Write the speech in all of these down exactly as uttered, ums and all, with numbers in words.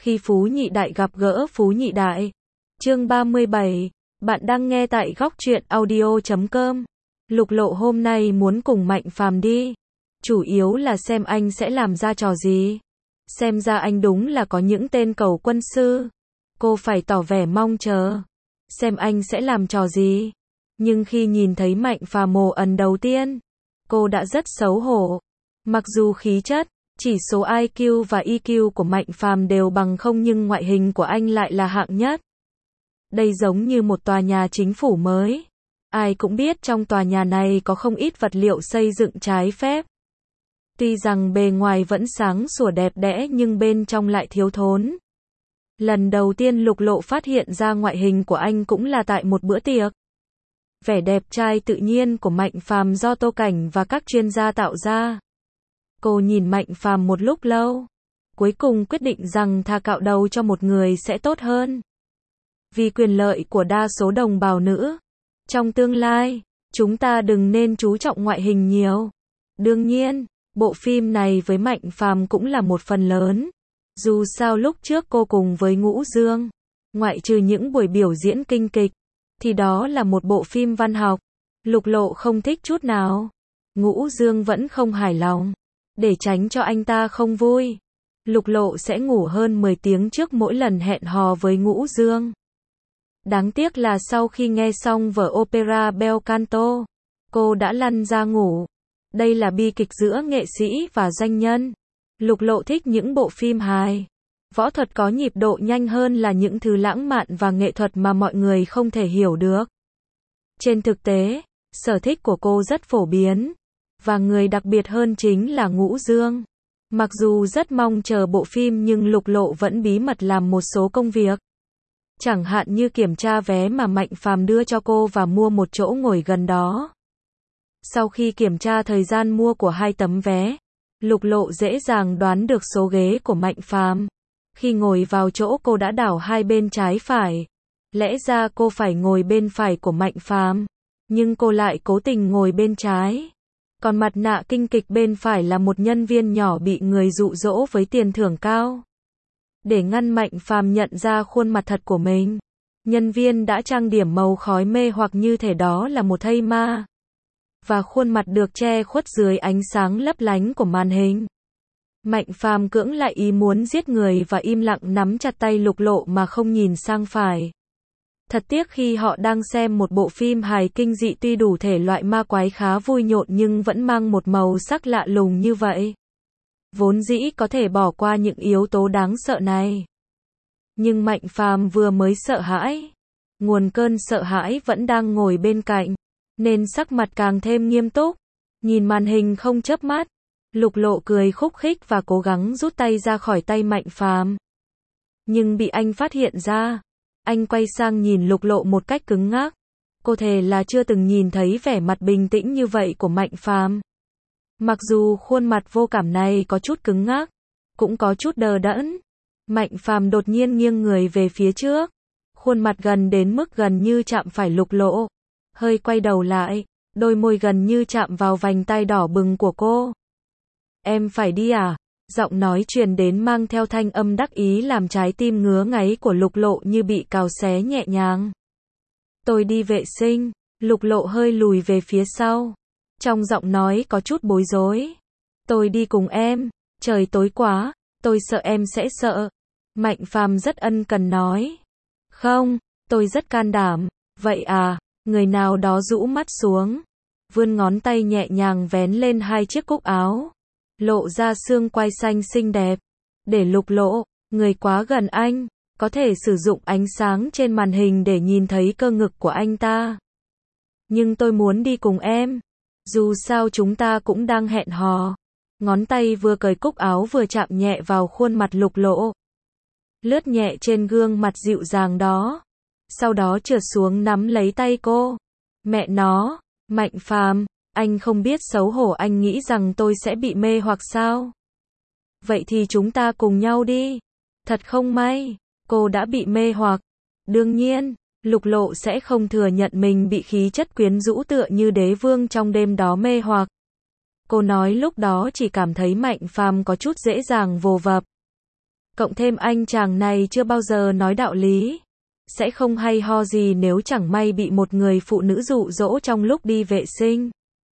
Khi Phú Nhị Đại gặp gỡ Phú Nhị Đại. Chương ba mươi bảy. Bạn đang nghe tại góc truyện audio chấm com. Lục Lộ hôm nay muốn cùng Mạnh Phàm đi. Chủ yếu là xem anh sẽ làm ra trò gì. Xem ra anh đúng là có những tên cầu quân sư. Cô phải tỏ vẻ mong chờ. Xem anh sẽ làm trò gì. Nhưng khi nhìn thấy Mạnh Phàm mồ ẩn đầu tiên, cô đã rất xấu hổ. Mặc dù khí chất, chỉ số i kiu và e kiu của Mạnh Phàm đều bằng không nhưng ngoại hình của anh lại là hạng nhất. Đây giống như một tòa nhà chính phủ mới. Ai cũng biết trong tòa nhà này có không ít vật liệu xây dựng trái phép. Tuy rằng bề ngoài vẫn sáng sủa đẹp đẽ nhưng bên trong lại thiếu thốn. Lần đầu tiên Lục Lộ phát hiện ra ngoại hình của anh cũng là tại một bữa tiệc. Vẻ đẹp trai tự nhiên của Mạnh Phàm do Tô Cảnh và các chuyên gia tạo ra. Cô nhìn Mạnh Phàm một lúc lâu, cuối cùng quyết định rằng thà cạo đầu cho một người sẽ tốt hơn. Vì quyền lợi của đa số đồng bào nữ, trong tương lai, chúng ta đừng nên chú trọng ngoại hình nhiều. Đương nhiên, bộ phim này với Mạnh Phàm cũng là một phần lớn. Dù sao lúc trước cô cùng với Ngũ Dương, ngoại trừ những buổi biểu diễn kinh kịch, thì đó là một bộ phim văn học. Lục Lộ không thích chút nào. Ngũ Dương vẫn không hài lòng. Để tránh cho anh ta không vui, Lục Lộ sẽ ngủ hơn mười tiếng trước mỗi lần hẹn hò với Ngũ Dương. Đáng tiếc là sau khi nghe xong vở opera Bel Canto, cô đã lăn ra ngủ. Đây là bi kịch giữa nghệ sĩ và doanh nhân. Lục Lộ thích những bộ phim hài võ thuật có nhịp độ nhanh hơn là những thứ lãng mạn và nghệ thuật mà mọi người không thể hiểu được. Trên thực tế, sở thích của cô rất phổ biến. Và người đặc biệt hơn chính là Ngũ Dương. Mặc dù rất mong chờ bộ phim nhưng Lục Lộ vẫn bí mật làm một số công việc. Chẳng hạn như kiểm tra vé mà Mạnh Phàm đưa cho cô và mua một chỗ ngồi gần đó. Sau khi kiểm tra thời gian mua của hai tấm vé, Lục Lộ dễ dàng đoán được số ghế của Mạnh Phàm. Khi ngồi vào chỗ cô đã đảo hai bên trái phải. Lẽ ra cô phải ngồi bên phải của Mạnh Phàm, nhưng cô lại cố tình ngồi bên trái. Còn mặt nạ kinh kịch bên phải là một nhân viên nhỏ bị người dụ dỗ với tiền thưởng cao. Để ngăn Mạnh Phàm nhận ra khuôn mặt thật của mình, nhân viên đã trang điểm màu khói mê hoặc như thể đó là một thây ma. Và khuôn mặt được che khuất dưới ánh sáng lấp lánh của màn hình. Mạnh Phàm cưỡng lại ý muốn giết người và im lặng nắm chặt tay Lục Lộ mà không nhìn sang phải. Thật tiếc khi họ đang xem một bộ phim hài kinh dị tuy đủ thể loại ma quái khá vui nhộn nhưng vẫn mang một màu sắc lạ lùng như vậy. Vốn dĩ có thể bỏ qua những yếu tố đáng sợ này. Nhưng Mạnh Phàm vừa mới sợ hãi. Nguồn cơn sợ hãi vẫn đang ngồi bên cạnh, nên sắc mặt càng thêm nghiêm túc. Nhìn màn hình không chớp mắt, Lục Lộ cười khúc khích và cố gắng rút tay ra khỏi tay Mạnh Phàm. Nhưng bị anh phát hiện ra. Anh quay sang nhìn Lục Lộ một cách cứng ngắc. Cô thề là chưa từng nhìn thấy vẻ mặt bình tĩnh như vậy của Mạnh Phàm. Mặc dù khuôn mặt vô cảm này có chút cứng ngắc, cũng có chút đờ đẫn. Mạnh Phàm đột nhiên nghiêng người về phía trước. Khuôn mặt gần đến mức gần như chạm phải Lục Lộ. Hơi quay đầu lại, đôi môi gần như chạm vào vành tai đỏ bừng của cô. Em phải đi à? Giọng nói truyền đến mang theo thanh âm đắc ý làm trái tim ngứa ngáy của Lục Lộ như bị cào xé nhẹ nhàng. Tôi đi vệ sinh. Lục Lộ hơi lùi về phía sau. Trong giọng nói có chút bối rối. Tôi đi cùng em. Trời tối quá. Tôi sợ em sẽ sợ. Mạnh Phàm rất ân cần nói. Không, tôi rất can đảm. Vậy à? Người nào đó rũ mắt xuống. Vươn ngón tay nhẹ nhàng vén lên hai chiếc cúc áo. Lộ ra xương quai xanh xinh đẹp. Để Lục Lộ, người quá gần anh, có thể sử dụng ánh sáng trên màn hình để nhìn thấy cơ ngực của anh ta. Nhưng tôi muốn đi cùng em. Dù sao chúng ta cũng đang hẹn hò. Ngón tay vừa cởi cúc áo vừa chạm nhẹ vào khuôn mặt Lục Lộ. Lướt nhẹ trên gương mặt dịu dàng đó. Sau đó trượt xuống nắm lấy tay cô. Mẹ nó, Mạnh Phàm, anh không biết xấu hổ, anh nghĩ rằng tôi sẽ bị mê hoặc sao? Vậy thì chúng ta cùng nhau đi. Thật không may, cô đã bị mê hoặc. Đương nhiên, Lục Lộ sẽ không thừa nhận mình bị khí chất quyến rũ tựa như đế vương trong đêm đó mê hoặc. Cô nói lúc đó chỉ cảm thấy Mạnh Phàm có chút dễ dàng vồ vập. Cộng thêm anh chàng này chưa bao giờ nói đạo lý. Sẽ không hay ho gì nếu chẳng may bị một người phụ nữ dụ dỗ trong lúc đi vệ sinh.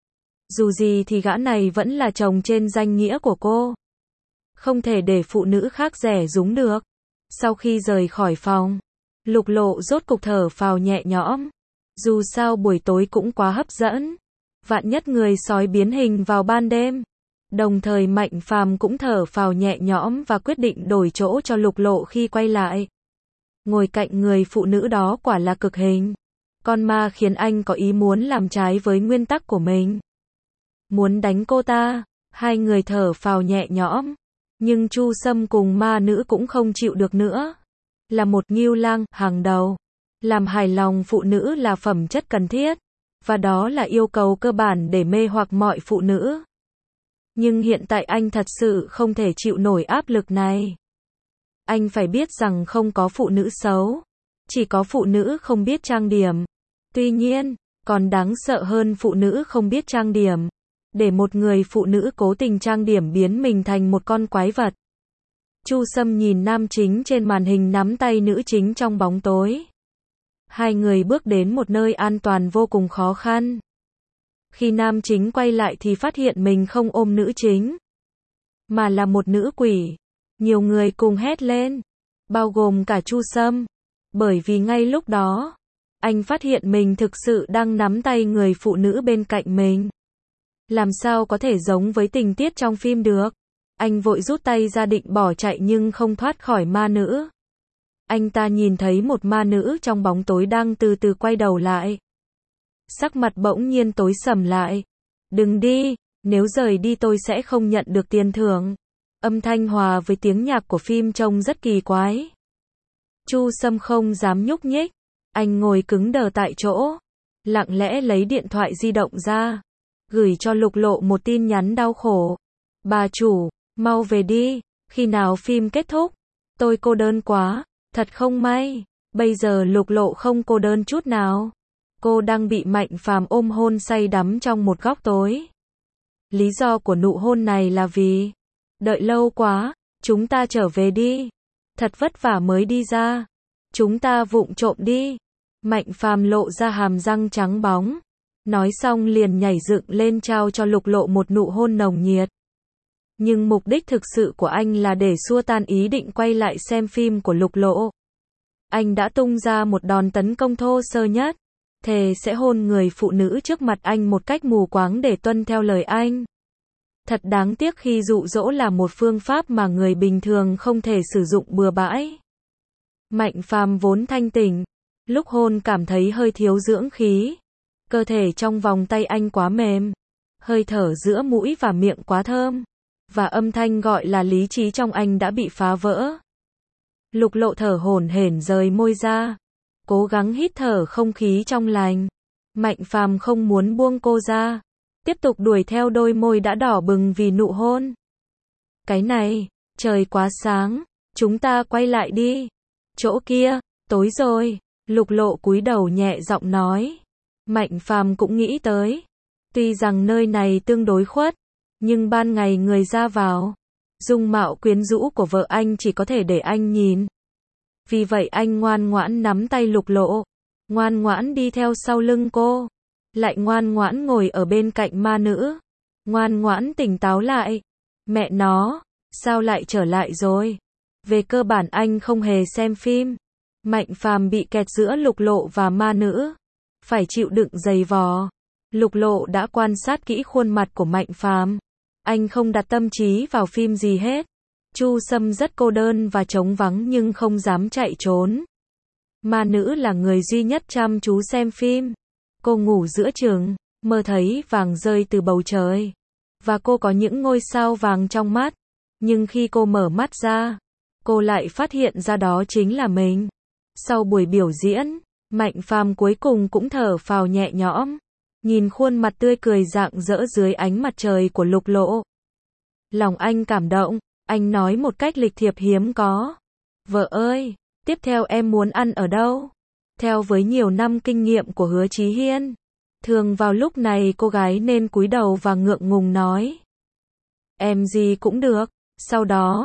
Dù gì thì gã này vẫn là chồng trên danh nghĩa của cô. Không thể để phụ nữ khác rẻ rúng được. Sau khi rời khỏi phòng, Lục Lộ rốt cục thở phào nhẹ nhõm. Dù sao buổi tối cũng quá hấp dẫn. Vạn nhất người sói biến hình vào ban đêm. Đồng thời Mạnh Phàm cũng thở phào nhẹ nhõm và quyết định đổi chỗ cho Lục Lộ khi quay lại. Ngồi cạnh người phụ nữ đó quả là cực hình. Con ma khiến anh có ý muốn làm trái với nguyên tắc của mình. Muốn đánh cô ta. Hai người thở phào nhẹ nhõm. Nhưng Chu Sâm cùng ma nữ cũng không chịu được nữa. Là một ngưu lang hàng đầu. Làm hài lòng phụ nữ là phẩm chất cần thiết. Và đó là yêu cầu cơ bản để mê hoặc mọi phụ nữ. Nhưng hiện tại anh thật sự không thể chịu nổi áp lực này. Anh phải biết rằng không có phụ nữ xấu. Chỉ có phụ nữ không biết trang điểm. Tuy nhiên, còn đáng sợ hơn phụ nữ không biết trang điểm. Để một người phụ nữ cố tình trang điểm biến mình thành một con quái vật. Chu Sâm nhìn nam chính trên màn hình nắm tay nữ chính trong bóng tối. Hai người bước đến một nơi an toàn vô cùng khó khăn. Khi nam chính quay lại thì phát hiện mình không ôm nữ chính, mà là một nữ quỷ. Nhiều người cùng hét lên, bao gồm cả Chu Sâm. Bởi vì ngay lúc đó, anh phát hiện mình thực sự đang nắm tay người phụ nữ bên cạnh mình. Làm sao có thể giống với tình tiết trong phim được? Anh vội rút tay ra định bỏ chạy nhưng không thoát khỏi ma nữ. Anh ta nhìn thấy một ma nữ trong bóng tối đang từ từ quay đầu lại. Sắc mặt bỗng nhiên tối sầm lại. Đừng đi, nếu rời đi tôi sẽ không nhận được tiền thưởng. Âm thanh hòa với tiếng nhạc của phim trông rất kỳ quái. Chu Sâm không dám nhúc nhích. Anh ngồi cứng đờ tại chỗ. Lặng lẽ lấy điện thoại di động ra. Gửi cho Lục Lộ một tin nhắn đau khổ. Bà chủ, mau về đi. Khi nào phim kết thúc? Tôi cô đơn quá. Thật không may. Bây giờ Lục Lộ không cô đơn chút nào. Cô đang bị Mạnh Phàm ôm hôn say đắm trong một góc tối. Lý do của nụ hôn này là vì đợi lâu quá, chúng ta trở về đi. Thật vất vả mới đi ra. Chúng ta vụng trộm đi. Mạnh Phàm lộ ra hàm răng trắng bóng. Nói xong liền nhảy dựng lên trao cho Lục Lộ một nụ hôn nồng nhiệt. Nhưng mục đích thực sự của anh là để xua tan ý định quay lại xem phim của Lục Lộ. Anh đã tung ra một đòn tấn công thô sơ nhất. Thề sẽ hôn người phụ nữ trước mặt anh một cách mù quáng để tuân theo lời anh. Thật đáng tiếc khi dụ dỗ là một phương pháp mà người bình thường không thể sử dụng bừa bãi. Mạnh Phàm vốn thanh tỉnh. Lúc hôn cảm thấy hơi thiếu dưỡng khí. Cơ thể trong vòng tay anh quá mềm. Hơi thở giữa mũi và miệng quá thơm. Và âm thanh gọi là lý trí trong anh đã bị phá vỡ. Lục Lộ thở hổn hển rời môi ra. Cố gắng hít thở không khí trong lành. Mạnh Phàm không muốn buông cô ra. Tiếp tục đuổi theo đôi môi đã đỏ bừng vì nụ hôn. Cái này, trời quá sáng. Chúng ta quay lại đi. Chỗ kia, tối rồi. Lục Lộ cúi đầu nhẹ giọng nói. Mạnh Phàm cũng nghĩ tới. Tuy rằng nơi này tương đối khuất. Nhưng ban ngày người ra vào. Dung mạo quyến rũ của vợ anh chỉ có thể để anh nhìn. Vì vậy anh ngoan ngoãn nắm tay Lục Lộ. Ngoan ngoãn đi theo sau lưng cô. Lại ngoan ngoãn ngồi ở bên cạnh ma nữ. Ngoan ngoãn tỉnh táo lại. Mẹ nó, sao lại trở lại rồi? Về cơ bản anh không hề xem phim. Mạnh Phàm bị kẹt giữa Lục Lộ và ma nữ. Phải chịu đựng giày vò. Lục Lộ đã quan sát kỹ khuôn mặt của Mạnh Phàm. Anh không đặt tâm trí vào phim gì hết. Chu Sâm rất cô đơn và trống vắng nhưng không dám chạy trốn. Ma nữ là người duy nhất chăm chú xem phim. Cô ngủ giữa chừng, mơ thấy vàng rơi từ bầu trời. Và cô có những ngôi sao vàng trong mắt. Nhưng khi cô mở mắt ra, cô lại phát hiện ra đó chính là mình. Sau buổi biểu diễn, Mạnh Phàm cuối cùng cũng thở phào nhẹ nhõm. Nhìn khuôn mặt tươi cười rạng rỡ dưới ánh mặt trời của Lục Lộ. Lòng anh cảm động, anh nói một cách lịch thiệp hiếm có. Vợ ơi, tiếp theo em muốn ăn ở đâu? Theo với nhiều năm kinh nghiệm của Hứa Chí Hiên, thường vào lúc này cô gái nên cúi đầu và ngượng ngùng nói. Em gì cũng được. Sau đó,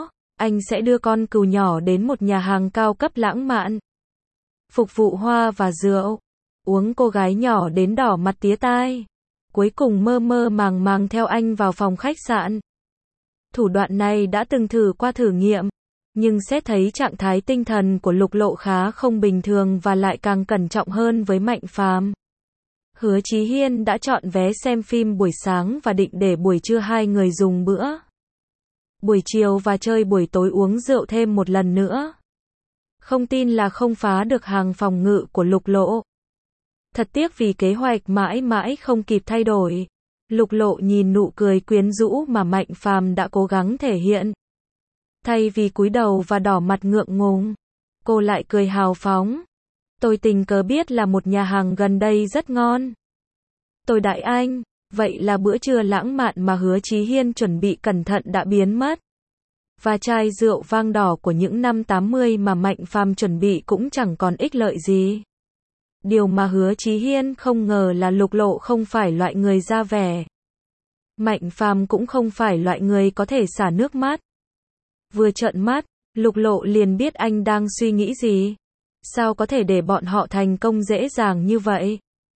anh sẽ đưa con cừu nhỏ đến một nhà hàng cao cấp lãng mạn. Phục vụ hoa và rượu. Uống cô gái nhỏ đến đỏ mặt tía tai. Cuối cùng mơ mơ màng màng theo anh vào phòng khách sạn. Thủ đoạn này đã từng thử qua thử nghiệm. Nhưng xét thấy trạng thái tinh thần của Lục Lộ khá không bình thường và lại càng cẩn trọng hơn với Mạnh Phàm. Hứa Chí Hiên đã chọn vé xem phim buổi sáng và định để buổi trưa hai người dùng bữa. Buổi chiều và chơi buổi tối uống rượu thêm một lần nữa. Không tin là không phá được hàng phòng ngự của Lục Lộ. Thật tiếc vì kế hoạch mãi mãi không kịp thay đổi. Lục Lộ nhìn nụ cười quyến rũ mà Mạnh Phàm đã cố gắng thể hiện. Thay vì cúi đầu và đỏ mặt ngượng ngùng, cô lại cười hào phóng. Tôi tình cờ biết là một nhà hàng gần đây rất ngon. Tôi đãi anh. Vậy là bữa trưa lãng mạn mà Hứa Chí Hiên chuẩn bị cẩn thận đã biến mất. Và chai rượu vang đỏ của những năm tám mươi mà Mạnh Phàm chuẩn bị cũng chẳng còn ích lợi gì. Điều mà Hứa Chí Hiên không ngờ là Lục Lộ không phải loại người ra vẻ. Mạnh Phàm cũng không phải loại người có thể xả nước mắt. Vừa trợn mắt, Lục Lộ liền biết anh đang suy nghĩ gì. Sao có thể để bọn họ thành công dễ dàng như vậy?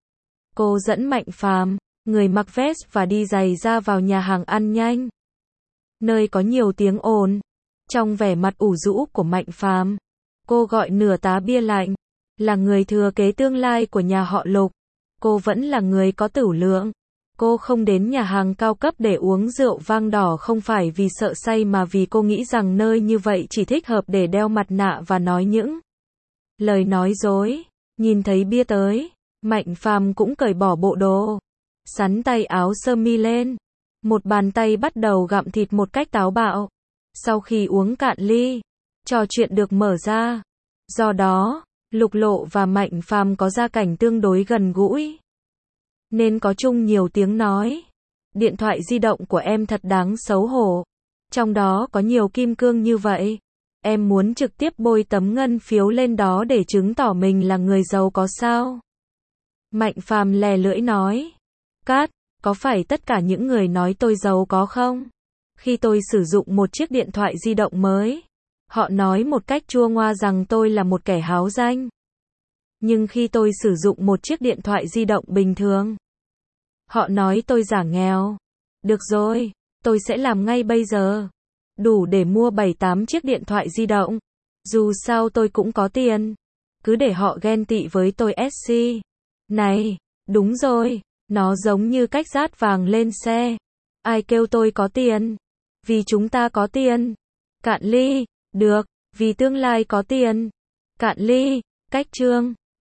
Cô dẫn Mạnh Phàm, người mặc vest và đi giày ra vào nhà hàng ăn nhanh. Nơi có nhiều tiếng ồn. Trong vẻ mặt ủ rũ của Mạnh Phàm, cô gọi nửa tá bia lạnh. Là người thừa kế tương lai của nhà họ Lục. Cô vẫn là người có tửu lượng. Cô không đến nhà hàng cao cấp để uống rượu vang đỏ không phải vì sợ say mà vì cô nghĩ rằng nơi như vậy chỉ thích hợp để đeo mặt nạ và nói những lời nói dối. Nhìn thấy bia tới, Mạnh Phàm cũng cởi bỏ bộ đồ, sắn tay áo sơ mi lên. Một bàn tay bắt đầu gặm thịt một cách táo bạo. Sau khi uống cạn ly, trò chuyện được mở ra. Do đó, Lục Lộ và Mạnh Phàm có gia cảnh tương đối gần gũi, nên có chung nhiều tiếng nói. Điện thoại di động của em thật đáng xấu hổ. Trong đó có nhiều kim cương như vậy. Em muốn trực tiếp bôi tấm ngân phiếu lên đó để chứng tỏ mình là người giàu có sao? Mạnh Phàm lè lưỡi nói. Cát, có phải tất cả những người nói tôi giàu có không? Khi tôi sử dụng một chiếc điện thoại di động mới, họ nói một cách chua ngoa rằng tôi là một kẻ háo danh. Nhưng khi tôi sử dụng một chiếc điện thoại di động bình thường, họ nói tôi giả nghèo. Được rồi, tôi sẽ làm ngay bây giờ. Đủ để mua bảy tám chiếc điện thoại di động. Dù sao tôi cũng có tiền. Cứ để họ ghen tị với tôi ét xê. Này, đúng rồi, nó giống như cách dát vàng lên xe. Ai kêu tôi có tiền? Vì chúng ta có tiền. Cạn ly, được, vì tương lai có tiền. Cạn ly, cách chương.